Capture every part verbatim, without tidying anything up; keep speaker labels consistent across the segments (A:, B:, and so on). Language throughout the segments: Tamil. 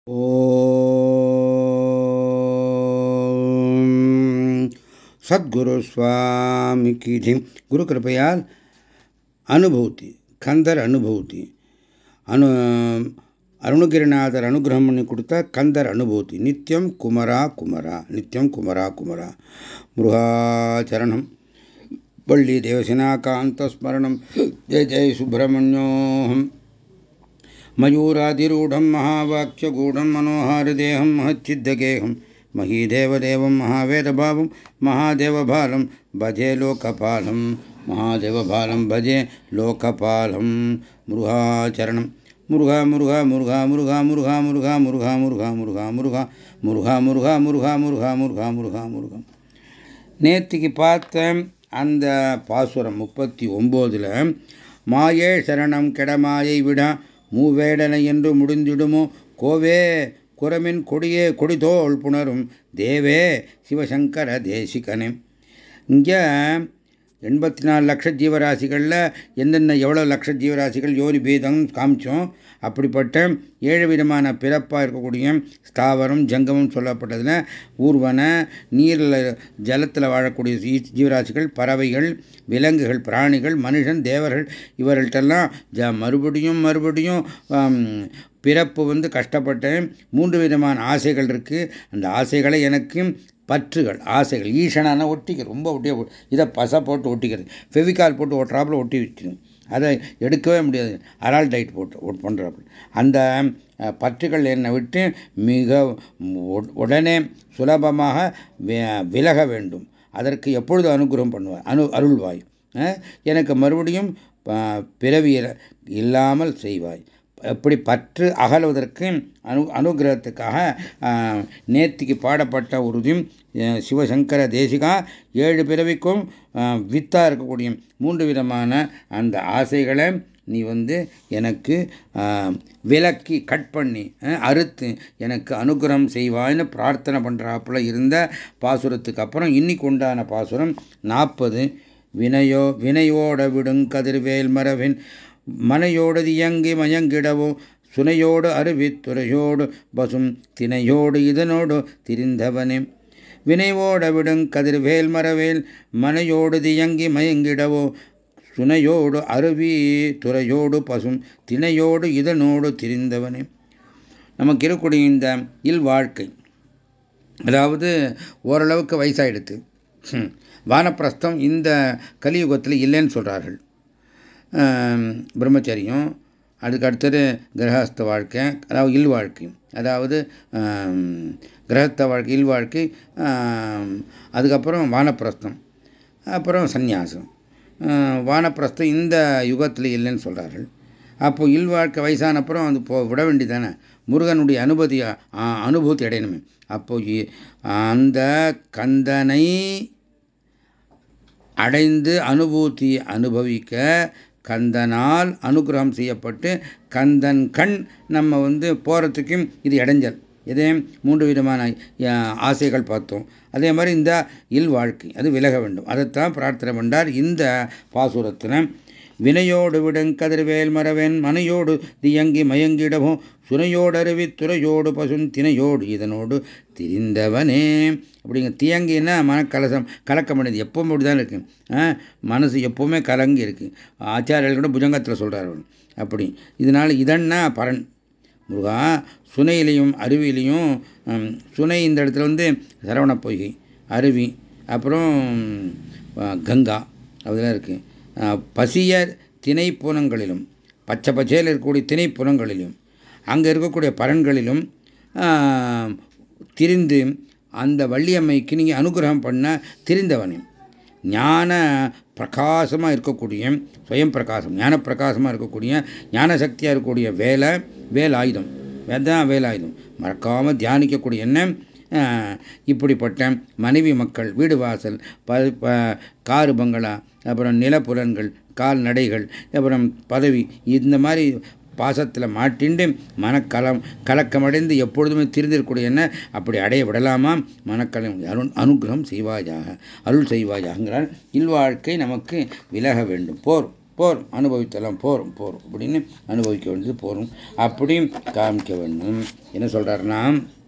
A: ओम सद्गुरु स्वामी की जय। गुरु कृपयाल अनुभूति कंदर अनुभूति अनु अरुणगिरिनाथर अनुग्रहम பண்ணி கொடுத்த கந்தர் அனுபூதி நித்யம் குமரா குமரா நித்யம் குமரா குமரா முருகாச்சரணம் வள்ளி தேவசேனா காந்த ஸ்மரணம் ஜெய ஜெய சுப்பிரமணியோஹம் मयूराधिरूढ़ं महावाक्यगूढ़ं मनोहारदेहं महच्चिद्दगेहं महीदेवदेवं महावेदभावं महादेवभालं भजे लोकपालं महादेवभालं भजे लोकपालं मुरुघाचरणं मुरुघा मुरुघा मुरुघा मुरुघा मुरुघा मुरुघा मुरुघा मुरुघा मुरुघा मुरुघा मुरुघा मुरुघा मुरुघा मुरुघा मुरुघा मुरुघा मुरुघा நேத்திக்கு பார்த்த அந்த பாசுரம் முப்பத்தி ஒன்பதுல மாயே சரணம் கெடமாயை விடா மூவேடனை என்று முடிந்திடுமோ கோவே குரமின் கொடியே கொடிதோள் புணரும் தேவே சிவசங்கர தேசிகனே. இங்கே எண்பத்தி நாலு லட்ச ஜீவராசிகளில் என்னென்ன எவ்வளோ லட்ச ஜீவராசிகள் யோனி பேதம் காமிச்சோம். அப்படிப்பட்ட ஏழு விதமான பிறப்பாக இருக்கக்கூடிய ஸ்தாவரம் ஜங்கமம் சொல்லப்பட்டதில் ஊர்வன நீரில் ஜலத்தில் வாழக்கூடிய ஜீவராசிகள், பறவைகள், விலங்குகள், பிராணிகள், மனுஷன், தேவர்கள் இவர்கள்ட்டெல்லாம் ஜ மறுபடியும் மறுபடியும் பிறப்பு வந்து கஷ்டப்பட்டேன். மூன்று விதமான ஆசைகள் இருக்குது. அந்த ஆசைகளை எனக்கு பற்றுகள் ஆசைகள் ஈஷனான ஒட்டிக்கிறது, ரொம்ப ஒட்டிய இதை பசை போட்டு ஒட்டிக்கிறது, ஃபெவிகால் போட்டு ஒட்டுறாப்புல ஒட்டி வச்சிடும், அதை எடுக்கவே முடியாது. அரால் டைட் போட்டு பண்ணுறாப்புல அந்த பற்றுகள் என்னை விட்டு மிக உடனே சுலபமாக விலக வேண்டும். அதற்கு எப்பொழுது அனுகிரகம் பண்ணுவாய், அனு அருள்வாய், எனக்கு மறுபடியும் பிறவி இல்லாமல் செய்வாய். எப்படி பற்று அகலுவதற்கு அனு அனுகிரகத்துக்காக நேத்திக்கு பாடப்பட்ட உறுதியும் சிவசங்கர தேசிகா ஏழு பிறவிக்கும் வித்தா இருக்கக்கூடிய மூன்று விதமான அந்த ஆசைகளை நீ வந்து எனக்கு விலக்கி கட் பண்ணி அறுத்து எனக்கு அனுகிரகம் செய்வாய்னு பிரார்த்தனை பண்ணுறாப்புல இருந்த பாசுரத்துக்கு அப்புறம் இன்னைக்கு உண்டான பாசுரம் நாற்பது. வினையோ வினையோட விடுங் கதிர்வேல் மரவின் மனையோடு இயங்கி மயங்கிடவோ சுனையோடு அருவி துறையோடு பசும் தினையோடு இதனோடு திரிந்தவனே. வினையோட விடுங் கதிர்வேல் மரவேல் மனையோடு தியங்கி மயங்கிடவோ சுனையோடு அருவி துறையோடு பசும் தினையோடு இதனோடு திரிந்தவனே. நமக்கு இருக்கக்கூடிய இந்த இல் வாழ்க்கை, அதாவது ஓரளவுக்கு வயசாயிடுத்து, வானப்பிரஸ்தம் இந்த கலியுகத்தில் இல்லைன்னு சொல்கிறார்கள். பிரம்மச்சரியம், அதுக்கு அடுத்தது கிரகஸ்த வாழ்க்கை, அதாவது இல் வாழ்க்கை, அதாவது கிரகஸ்த வாழ்க்கை, இல் வாழ்க்கை, அதுக்கப்புறம் வானப்பிரஸ்தம், அப்புறம் சந்நியாசம். வானப்பிரஸ்தம் இந்த யுகத்தில் இல்லைன்னு சொல்கிறார்கள். அப்போ இல் வாழ்க்கை வயசான அப்புறம் அது போ விட வேண்டியதானே, முருகனுடைய அனுபூதி அனுபூதி அடையணுமே. அப்போ அந்த கந்தனை அடைந்து அனுபூதி அனுபவிக்க கந்தனால் அனுகிரகம் செய்யப்பட்டு கந்தன் கண் நம்ம வந்து போகிறதுக்கும் இது இடைஞ்சல். இதே மூன்று விதமான ஆசைகள் பார்த்தோம். அதே மாதிரி இந்த இல் வாழ்க்கை அது விலக வேண்டும். அதைத்தான் பிரார்த்தனை பண்ணார் இந்த பாசுரத்தில். வினையோடு விடங்கதிர்வேல் மரவேன் மனையோடு தியங்கி மயங்கிடவும் சுனையோடு அருவி துறையோடு பசும் தினையோடு இதனோடு திரிந்தவனே. அப்படிங்க தியங்கின்னா மனக்கலசம் கலக்கம் அடைந்து எப்பவும் அப்படிதான் இருக்கு, மனசு எப்பவுமே கலங்கி இருக்கு. ஆச்சாரியர்கள் கூட புஜங்கத்தில் சொல்றாரு அப்படி. இதனால இதன்னா பரன் முருகா. சுனையிலையும் அருவியிலையும், சுனை இந்த இடத்துல வந்து சரவண பொய்கை, அருவி, அப்புறம் கங்கா அதெல்லாம் இருக்கு. பசிய திணை புனங்களிலும் பச்சை பச்சையில் இருக்கக்கூடிய திணை புனங்களிலும் அங்கே இருக்கக்கூடிய பரன்களிலும் திரிந்து அந்த வள்ளியம்மைக்கு நீங்கள் அனுகிரகம் பண்ண திரிந்தவனே. ஞான பிரகாசமாக இருக்கக்கூடிய ஸ்வயம் பிரகாசம், ஞான பிரகாசமாக இருக்கக்கூடிய ஞான சக்தியாக இருக்கக்கூடிய வேலை வேல் ஆயுதம், வேதான் வேலாயுதம் மறக்காமல் தியானிக்கக்கூடிய என்ன. இப்படிப்பட்ட மனைவி மக்கள், வீடு வாசல், காரு பங்களா, அப்புறம் நிலப்புலன்கள், கால்நடைகள், அப்புறம் பதவி, இந்த மாதிரி பாசத்தில் மாட்டிண்டு மனக்கலம் கலக்கமடைந்து எப்பொழுதுமே திரிந்திருக்கூடிய என்ன அப்படி அடைய விடலாமா. மனக்கலம் அருண் அனுகிரகம் செய்வாயாக, அருள் செய்வாயாங்கிறார். இல்வாழ்க்கை நமக்கு விலக வேண்டும். போர் போரும் அனுபவித்தலாம் போரும் போரும் அப்படின்னு அனுபவிக்க வேண்டியது போரும் அப்படியும் காமிக்க வேண்டும். என்ன சொல்றாருன்னா,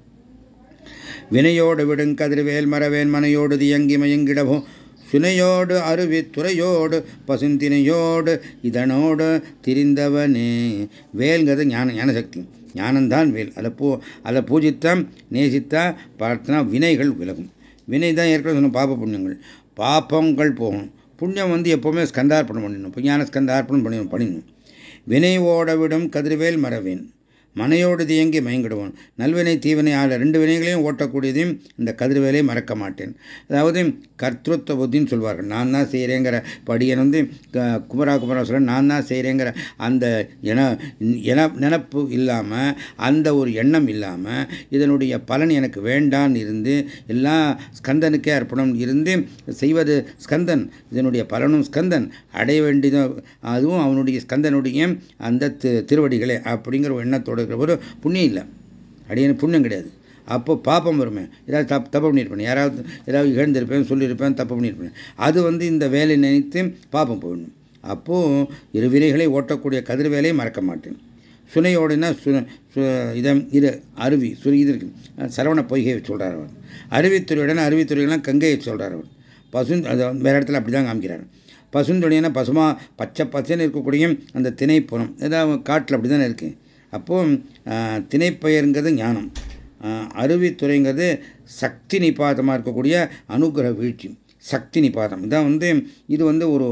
A: வினையோடு விடுங்கதிர்வேல் மறவேன் மனையோடு தியங்கி மயங்கிடவும் சுனையோடு அருவி துறையோடு பசுந்தினையோடு இதனோடு திரிந்தவனே. வேல்ங்கிறது ஞான ஞானசக்தி, ஞானம்தான் வேல். அதை பூ அதை பூஜித்தா நேசித்தா பார்த்தனா வினைகள் விலகும். வினை தான் ஏற்கனவே சொன்ன பாப புண்ணியங்கள். பாப்பங்கள் போகணும், புண்ணியம் வந்து எப்போவுமே ஸ்கந்தார்ப்பணம் பண்ணிடணும், ஞான ஸ்கந்தார்ப்பணம் பண்ணி பண்ணிடணும். வினை ஓட விடும் கதிர்வேல் மறவேன் மனையோடு தியங்கி மயங்கிடுவோம். நல்வினை தீவினை ஆள ரெண்டு வினைகளையும் ஓட்டக்கூடியதையும் இந்த கதிர்வேலை மறக்க மாட்டேன். அதாவது கர்த்தృత్వ புத்தின்னு சொல்வார்கள். நான் தான் செய்கிறேங்கிற படியன் வந்து குமரா குமரா சொல்ல நான் தான் செய்கிறேங்கிற அந்த என நினப்பு இல்லாமல், அந்த ஒரு எண்ணம் இல்லாமல், இதனுடைய பலன் எனக்கு வேண்டான்னு இருந்து எல்லாம் ஸ்கந்தனுக்கே அர்ப்பணம் இருந்து செய்வது ஸ்கந்தன், இதனுடைய பலனும் ஸ்கந்தன், அடைய வேண்டியது அதுவும் அவனுடைய ஸ்கந்தனுடைய அந்த திருவடிகளே அப்படிங்கிற ஒரு எண்ணத்தோடு இருக்கிற ஒரு புண்ணியம் இல்லை. அடியனு புண்ணியம் கிடையாது. அப்போ பாப்பம் வருமே, ஏதாவது தப்பு தப்பு பண்ணியிருப்பேன், யாராவது ஏதாவது இழந்திருப்பேன் சொல்லியிருப்பேன், தப்பு பண்ணியிருப்பேன், அது வந்து இந்த வேலை நினைத்து பாப்பம் போயிடணும். அப்போது இரு வினைகளை ஓட்டக்கூடிய கதிர் வேலையை மறக்க மாட்டேன். சுனையோடுனா சு இதம் இது அருவி சு இது இருக்கு சரவண பொய்கையை சொல்கிறார் அவர். அருவித்துறையுடன் அருவித்துறையெல்லாம் கங்கையை சொல்கிறார் அவர். பசு அது வேறு இடத்துல அப்படி தான் காமிக்கிறார். பசுந்தொழினா பசுமா பச்சை பச்சைன்னு இருக்கக்கூடிய அந்த திணைப்புறம் ஏதாவது காட்டில் அப்படி தானே இருக்குது. அப்போது திணைப்பெயருங்கிறது ஞானம், அருவித்துறைங்கிறது சக்தி நிபாதமாக இருக்கக்கூடிய அனுகிரக வீழ்ச்சி, சக்தி நிபாதம். இதான் வந்து இது வந்து ஒரு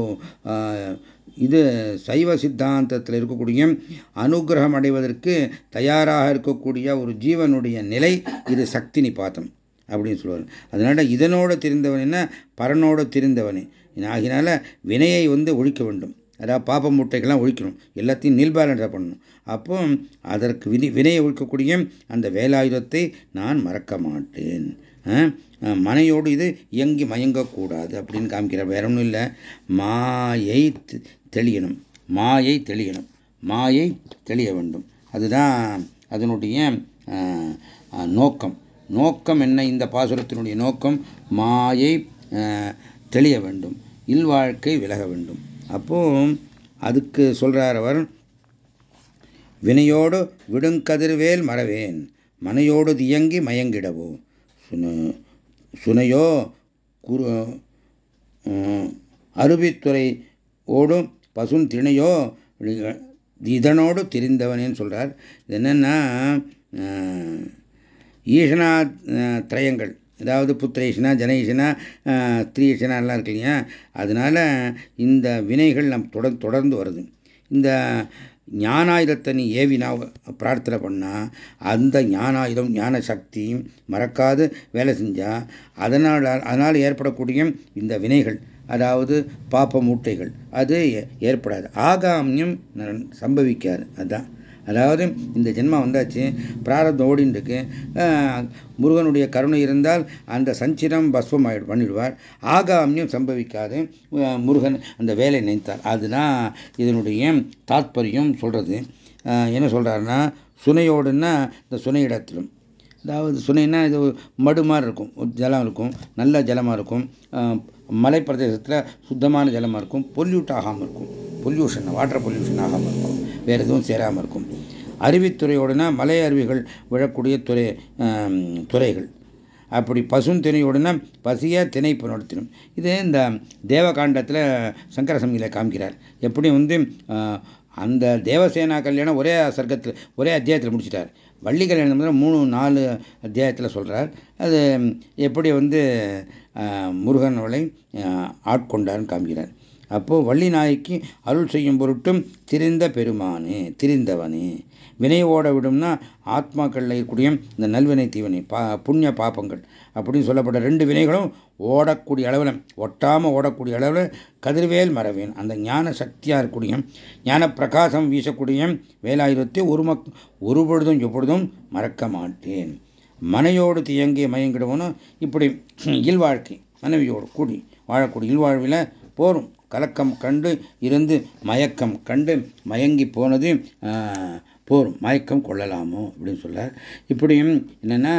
A: இது சைவ சித்தாந்தத்தில் இருக்கக்கூடிய அனுகிரகம் அடைவதற்கு தயாராக இருக்கக்கூடிய ஒரு ஜீவனுடைய நிலை, இது சக்தி நிபாதம் அப்படின்னு சொல்லுவார். அதனால இதனோடு தெரிந்தவன் என்ன, பரனோடு தெரிந்தவனே ஆகினால வினையை வந்து ஒழிக்க வேண்டும். அதாவது பாப்ப மூட்டைகள்லாம் ஒழிக்கணும், எல்லாத்தையும் நீல் பேலன்ஸாக பண்ணணும். அப்போ அதற்கு விதி வினையை ஒழிக்கக்கூடிய அந்த வேலாயுதத்தை நான் மறக்க மாட்டேன். மனையோடு இது இயங்கி மயங்கக்கூடாது அப்படின்னு காமிக்கிறார். வேற ஒன்றும் இல்லை, மாயை தெளியணும், மாயை தெளியணும், மாயை தெளிய வேண்டும். அதுதான் அதனுடைய நோக்கம். நோக்கம் என்ன, இந்த பாசுரத்தினுடைய நோக்கம் மாயை தெளிய வேண்டும், இல்வாழ்க்கை விலக வேண்டும். அப்போ அதுக்கு சொல்றார் அவர், வினையோடு விடுங்கதிர்வேல் மறவேன் மனையோடு தியங்கி மயங்கிடவோ சுன சுனையோ குரு அருவித்துறை ஓடும் பசும் திணையோ இதனோடு திரிந்தவனேன்னு சொல்றார். இது என்னன்னா ஈஷனா திரயங்கள், அதாவது புத்திரேஷனா ஜனேஷனா ஸ்திரீஷனா எல்லாம் இருக்கு இல்லையா. அதனால இந்த வினைகள் நம் தொடர் தொடர்ந்து வருது. இந்த ஞானாயுதத்தை நீ ஏவினா பிரார்த்தனை பண்ணால் அந்த ஞானாயுதம் ஞான சக்தி மறக்காது வேலை செஞ்சால் அதனால் அதனால் ஏற்படக்கூடிய இந்த வினைகள், அதாவது பாப்ப மூட்டைகள் அது ஏற்படாது, ஆகாமியம் சம்பவிக்காது. அதுதான், அதாவது இந்த ஜென்மம் வந்தாச்சு, பிராரத்தம் ஓடின்னு இருக்கு, முருகனுடைய கருணை இருந்தால் அந்த சஞ்சிரம் பஸ்வம் பண்ணிடுவார், ஆகாமியம் சம்பவிக்காது முருகன் அந்த வேலை நினைத்தார். அதுதான் இதனுடைய தாத்பரியம் சொல்றது. என்ன சொல்றாருன்னா, சுனையோடுன்னா இந்த சுனை இடத்திலும், அதாவது சுனைன்னா இது மடு மாதிரி இருக்கும், ஜலம் இருக்கும், நல்ல ஜலமாக இருக்கும், மலை பிரதேசத்தில் சுத்தமான ஜலமாக இருக்கும், பொல்யூட் ஆகாமல் இருக்கும், பொல்யூஷன் வாட்டர் பொல்யூஷன் ஆகாமல் இருக்கும், வேறு எதுவும் சேராமல் இருக்கும். அருவித்துறையோடுனா மலை அருவிகள் விழக்கூடிய துறை துறைகள். அப்படி பசுந்திணையோடுனா பசிய திணைப்பு நடத்திடும். இது இந்த தேவகாண்டத்தில் சங்கர சம்ஹிதையில் காமிக்கிறார். எப்படி வந்து அந்த தேவசேனா கல்யாணம் ஒரே சர்க்கத்தில் ஒரே அத்தியாயத்தில் முடிச்சிட்டார். வள்ளி கல்யாணம் மூணு நாலு அத்தியாயத்தில் சொல்கிறார். அது எப்படி வந்து முருகன் அவளை ஆட்கொண்டார்னு காமிக்கிறார். அப்போது வள்ளி நாய்க்கு அருள் செய்யும் பொருட்டும் திரிந்த பெருமானே திரிந்தவனே. வினை ஓட விடும்னா ஆத்மாக்களில் இருக்கக்கூடிய இந்த நல்வினை தீவினை பா புண்ணிய பாப்பங்கள் அப்படின்னு சொல்லப்பட்ட ரெண்டு வினைகளும் ஓடக்கூடிய அளவில், ஒட்டாமல் ஓடக்கூடிய அளவில் கதிர்வேல் மறவேன் அந்த ஞான சக்தியாக இருக்கக்கூடிய ஞான பிரகாசம் வீசக்கூடிய வேலாயுதத்தை ஒரு மக் ஒரு பொழுதும் எப்பொழுதும் மறக்க மாட்டேன். மனையோடு தியங்கி மயங்கிடுவோன்னு இப்படி இல்வாழ்க்கை மனைவியோடு கூடி வாழக்கூடிய இல்வாழ்வில் போரும் கலக்கம் கண்டு இருந்து மயக்கம் கண்டு மயங்கி போனது போரும் மயக்கம் கொள்ளலாமோ அப்படின்னு சொல்றார். இப்படியும் என்னன்னா,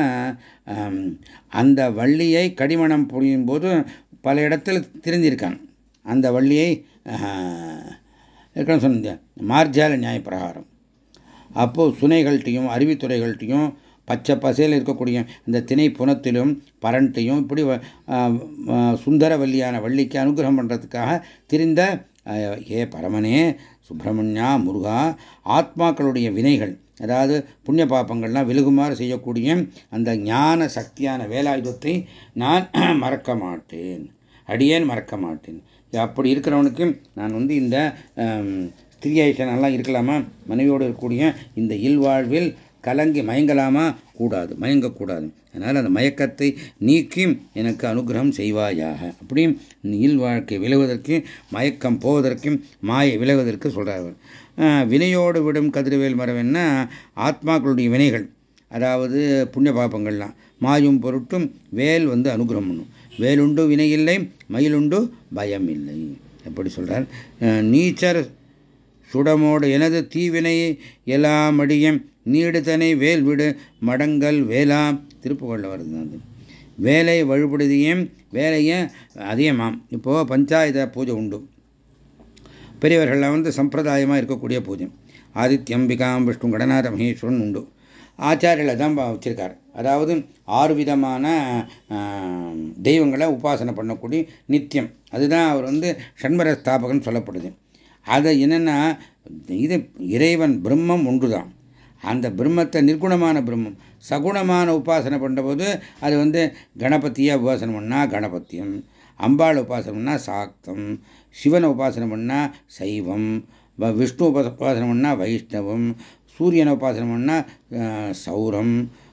A: அந்த வள்ளியை கடிமணம் புரியும் போது பல இடத்துல தெரிஞ்சிருக்கான். அந்த வள்ளியை ஏற்கனவே சொன்ன மார்ஜால நியாய பிரகாரம். அப்போது சுனைகள்கிட்டையும் அருவித்துறைகள்கிட்டையும் பச்சை பசையில் இருக்கக்கூடிய இந்த திணை புனத்திலும் பரண்ட்டையும் இப்படி சுந்தரவல்லியான வள்ளிக்கு அனுகிரகம் பண்ணுறதுக்காக திரிந்த ஏ பரமனே சுப்பிரமணியா முருகா, ஆத்மாக்களுடைய வினைகள் அதாவது புண்ணிய பாப்பங்கள்லாம் விலகுமாறு செய்யக்கூடிய அந்த ஞான சக்தியான வேலாயுதத்தை நான் மறக்க மாட்டேன், அடியேன் மறக்க மாட்டேன். அப்படி இருக்கிறவனுக்கு நான் வந்து இந்த ஸ்திரீயேஷனெல்லாம் இருக்கலாமா, மனைவியோடு இருக்கக்கூடிய இந்த இல்வாழ்வில் கலங்கி மயங்கலாமா, கூடாது, மயங்கக்கூடாது. அதனால் அந்த மயக்கத்தை நீக்கி எனக்கு அனுகிரகம் செய்வாயாக. அப்படியும் இல் வாழ்க்கை விலகுவதற்கு, மயக்கம் போவதற்கும், மாயை விலகுவதற்கு சொல்கிறார். வினையோடு விடும் கதிர்வேல் மரவென்னா ஆத்மாக்களுடைய வினைகள், அதாவது புண்ணிய பாப்பங்கள்லாம் மாயும் பொருட்டும் வேல் வந்து அனுகிரகம் பண்ணும். வேலுண்டு வினையில்லை, மயிலுண்டு பயம் இல்லை. எப்படி சொல்கிறார்? நீச்சர் சுடமோடு எனது தீவினை எல்லாம் அடியம் நீடுதனை வேல் விடு மடங்கல் வேலா. திருப்புகழில் வருது. அது வேலை வழிபடுதியும் வேலையை அதிகமாம். இப்போது பஞ்சாயத்த பூஜை உண்டு, பெரியவர்கள்லாம் வந்து சம்பிரதாயமாக இருக்கக்கூடிய பூஜை. ஆதித்யம்பிகாம் விஷ்ணு கடநாத மகேஸ்வரன் உண்டு. ஆச்சாரியில் தான் வச்சிருக்கார். அதாவது ஆறு விதமான தெய்வங்களை உபாசனை பண்ணக்கூடிய நித்தியம். அதுதான் அவர் வந்து ஷண்மர ஸ்தாபகன் சொல்லப்படுது. அது என்னென்னா, இது இறைவன் பிரம்மம் ஒன்று தான். அந்த பிரம்மத்தை நிர்குணமான பிரம்மம் சகுணமான உபாசனை பண்ணும்போது அது வந்து கணபதியை உபாசனை பண்ணால் கணபத்தியம், அம்பாள் உபாசனை பண்ணால் சாக்தம், சிவனை உபாசனை பண்ணால் சைவம், விஷ்ணு உபாசனை பண்ணால் வைஷ்ணவம், சூரியனை உபாசனை பண்ணால் சௌரம்,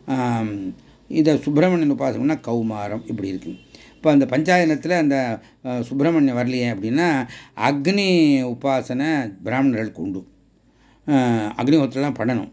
A: இதை சுப்பிரமணியன் உபாசனை பண்ணால் கௌமாரம். இப்படி இருக்குது. இப்போ அந்த பஞ்சாயனத்தில் அந்த சுப்பிரமணியம் வரலையே அப்படின்னா அக்னி உபாசனை பிராமணர்களுக்கு உண்டு. அக்னிஹோத்திரம்லாம் பண்ணணும்.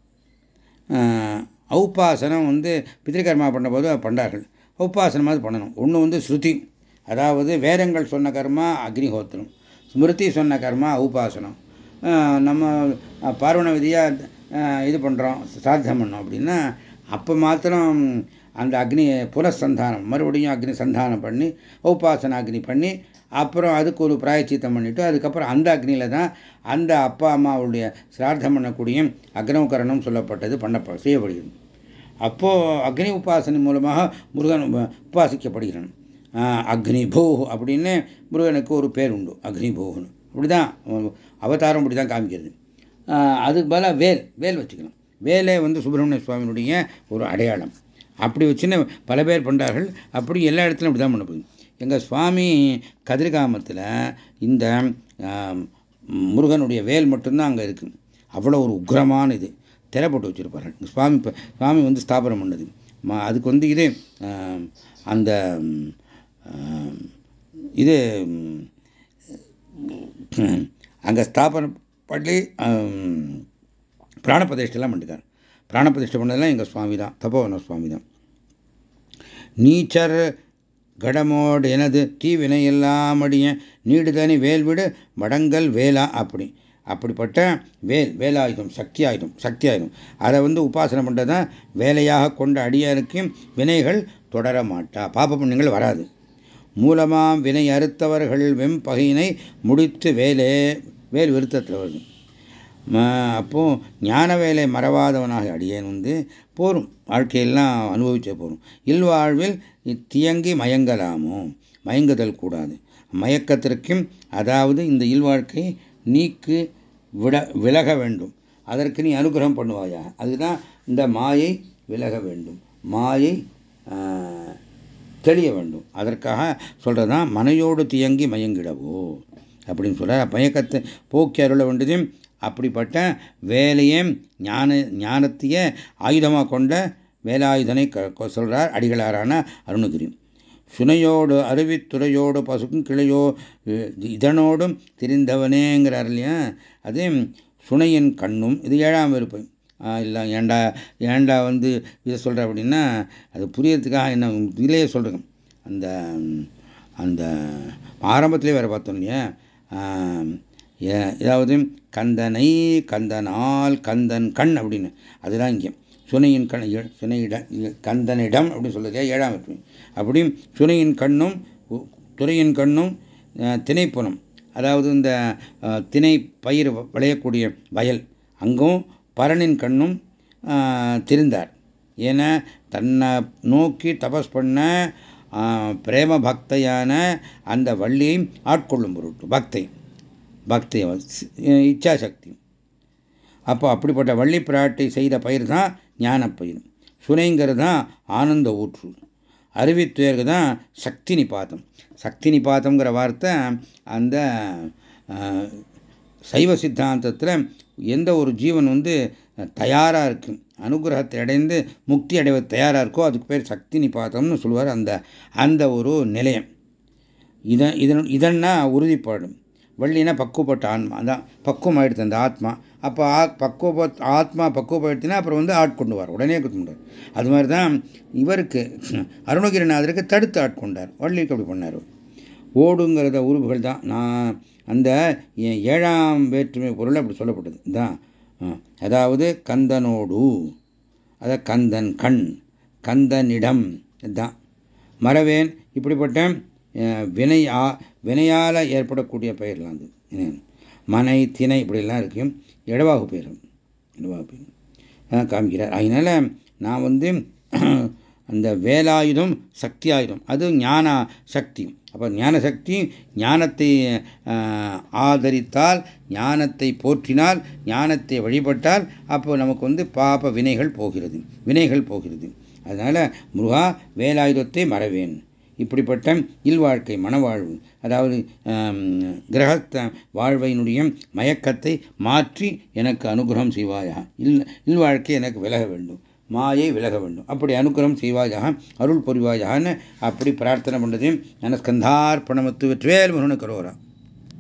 A: ஔபாசனம் வந்து பித்திருக்கர்மா பண்ணும்போது பண்ணார்கள். ஔபாசனமாவது பண்ணணும். ஒன்று வந்து ஸ்ருதி, அதாவது வேதங்கள் சொன்ன கர்மா அக்னிஹோத்திரம், ஸ்மிருதி சொன்ன கர்மா ஔபாசனம். நம்ம பார்வண விதியாக இது பண்ணுறோம், சாத்தம் பண்ணோம் அப்படின்னா அப்போ மாத்திரம் அந்த அக்னி புனசந்தானம், மறுபடியும் அக்னி சந்தானம் பண்ணி உபாசன அக்னி பண்ணி அப்புறம் அதுக்கு ஒரு பிராயச்சித்தம் பண்ணிவிட்டு அதுக்கப்புறம் அந்த அக்னியில் தான் அந்த அப்பா அம்மாவுடைய சிரார்த்தம் பண்ணக்கூடிய அக்னோகரணம் சொல்லப்பட்டது பண்ண செய்யப்படுகிறது. அப்போது அக்னி உபாசனை மூலமாக முருகன் உபாசிக்கப்படுகிறான். அக்னி பூ அப்படின்னு முருகனுக்கு ஒரு பேர் உண்டு, அக்னி பூன்னு. அப்படிதான் அவதாரம், அப்படி தான் காமிக்கிறது. அதுக்கு பதிலாக வேல் வேல் வச்சுக்கணும். வேலே வந்து சுப்பிரமணிய சுவாமியினுடைய ஒரு அடையாளம். அப்படி வச்சுன்னு பல பேர் பண்ணுறார்கள். அப்படி எல்லா இடத்துலையும் அப்படி தான் பண்ண போகுது. எங்கள் சுவாமி கதிர்காமத்தில் இந்த முருகனுடைய வேல் மட்டும்தான் அங்கே இருக்குது. அவ்வளோ ஒரு உக்ரமான இது திரை போட்டு வச்சுருப்பார்கள். சுவாமி சுவாமி வந்து ஸ்தாபனம் பண்ணது. அதுக்கு வந்து இது அந்த இது அங்கே ஸ்தாபனம் பண்ணி பிராணப்பிரதிஷ்டெல்லாம் பண்ணிட்டார். பிராணப்பிரதிஷ்டை பண்ணதெல்லாம் எங்கள் சுவாமி தான், தபோவன சுவாமி தான். நீச்சர் கடமோடு எனது தீவினை எல்லாம் அடிய நீடுதனி வேல்விடு மடங்கல் வேலா. அப்படி அப்படிப்பட்ட வேல் வேலாயுதம், சக்தி ஆயுதம், சக்தி ஆயுதம் அதை வந்து உபாசனை பண்ணுறதான் வேலையாக கொண்ட அடியாருக்கு வினைகள் தொடர மாட்டா, பாப புண்ணியங்கள் வராது. மூலமாம் வினை அறுத்தவர்கள் வெம்பகையினை முடித்து வேலே வேல் விருத்தத்தில் வருது. அப்போ ஞான வேலை மறவாதவனாக அடியேன் வந்து போரும், வாழ்க்கையெல்லாம் அனுபவிச்ச போரும். இல்வாழ்வில் தியங்கி மயங்கலாமோ, மயங்குதல் கூடாது. மயக்கத்திற்கும், அதாவது இந்த இல்வாழ்க்கை நீக்கு விட விலக வேண்டும். அதற்கு நீ அனுகிரகம் பண்ணுவாயா. அதுதான் இந்த மாயை விலக வேண்டும், மாயை தெளிய வேண்டும். அதற்காக சொல்றதுதான் மனையோடு தியங்கி மயங்கிடவோ அப்படின்னு சொல்ற. மயக்கத்தை போக்கி அருள வேண்டியதும் அப்படிப்பட்ட வேலையே ஞான ஞானத்தையே ஆயுதமாக கொண்ட வேலாயுதனை சொல்றார் அடிகளாரான அருணகிரி. சுனையோடு அருவித்துறையோடு பசுக்கும் கிளையோ இதனோடும் திரிந்தவனேங்கிறார் இல்லையா. அதே சுனையின் கண்ணும், இது ஏழாம் வெறுப்பு. இல்லை ஏண்டா ஏண்டா வந்து இதை சொல்கிற அப்படின்னா அது புரியறதுக்காக என்ன இதிலேயே சொல்கிறேன். அந்த அந்த ஆரம்பத்திலே வேறு பார்த்தோம் இல்லையா. ஏதாவது கந்தனை கந்தனால் கந்தன் கண் அப்படின்னு, அதுதான் இங்கே சுனையின் கண் சுனையிட கந்தனிடம் அப்படின்னு சொல்லுது ஏழாம் வெற்றி. அப்படியும் சுனையின் கண்ணும் துறையின் கண்ணும் திணைப்புணம் அதாவது இந்த திணை பயிர் விளையக்கூடிய வயல், அங்கும் பரனின் கண்ணும் திரிந்தார். ஏன்னா தன்னை நோக்கி தபஸ் பண்ண பிரேம பக்தையான அந்த வள்ளியை ஆட்கொள்ளும் பொருட்டு, பக்தை பக்தி இச்சாசக்தி. அப்போ அப்படிப்பட்ட வள்ளி பிராட்டை செய்த பயிர் தான் ஞான பயிர். சுனைங்கிறது தான் ஆனந்த ஊற்று. அறிவித்துயர்கு தான் சக்தி நிபாதம். சக்தி நிபாதம்ங்கிற வார்த்தை அந்த சைவ சித்தாந்தத்தில் எந்த ஒரு ஜீவன் வந்து தயாராக இருக்கு, அனுகிரகத்தை அடைந்து முக்தி அடைவ தயாராக இருக்கோ அதுக்கு பேர் சக்தி நிபாதம்னு சொல்லுவார். அந்த அந்த ஒரு நிலையம். இதன் இதன் இதன்னா உறுதிப்பாடும். வள்ளினா பக்குவப்பட்ட ஆன்மா, அதான் பக்குவம் ஆயிடுது அந்த ஆத்மா. அப்போ ஆ பக்குவ ஆத்மா பக்குவப்படுத்தினா அப்புறம் வந்து ஆட்கொண்டுவார், உடனே கொடுத்துட்டார். அது மாதிரி தான் இவருக்கு அருணகிரிநாதருக்கு தடுத்து ஆட்கொண்டார், வள்ளிக்கு அப்படி பண்ணார். ஓடுங்கிறத உருவுகள் தான் நான் அந்த ஏழாம் வேற்றுமை பொருள் அப்படி சொல்லப்பட்டது தான். அதாவது கந்தனோடு, அத கந்தன் கண், கந்தனிடம் தான் மறவேன். இப்படிப்பட்ட வினை வினையால் ஏற்படக்கூடிய பெயர்லாம் அது. மனை திணை இப்படிலாம் இருக்கு. இடவாகு பெயர், இடவாகு பெயர் காமிக்கிறார். அதனால நான் வந்து அந்த வேலாயுதம் சக்தி ஆயுதம், அது ஞான சக்தி. அப்போ ஞான சக்தி ஞானத்தை ஆதரித்தால், ஞானத்தை போற்றினால், ஞானத்தை வழிபட்டால் அப்போ நமக்கு வந்து பாப வினைகள் போகிறது, வினைகள் போகிறது. அதனால முருகா வேலாயுதத்தை மறவேன். இப்படிப்பட்ட இல்வாழ்க்கை மனவாழ்வு, அதாவது கிரகஸ்த வாழ்வையினுடைய மயக்கத்தை மாற்றி எனக்கு அனுகிரகம் செய்வாயா. இல் இல்வாழ்க்கை எனக்கு விலக வேண்டும், மாயை விலக வேண்டும், அப்படி அனுகிரகம் செய்வாயாக, அருள் புரிவாயான்னு அப்படி பிரார்த்தனை பண்ணதையும் நனஸ்கந்தார்ப்பணமத்து வெற்றிவேல் முருகனுக்கு கரோரா.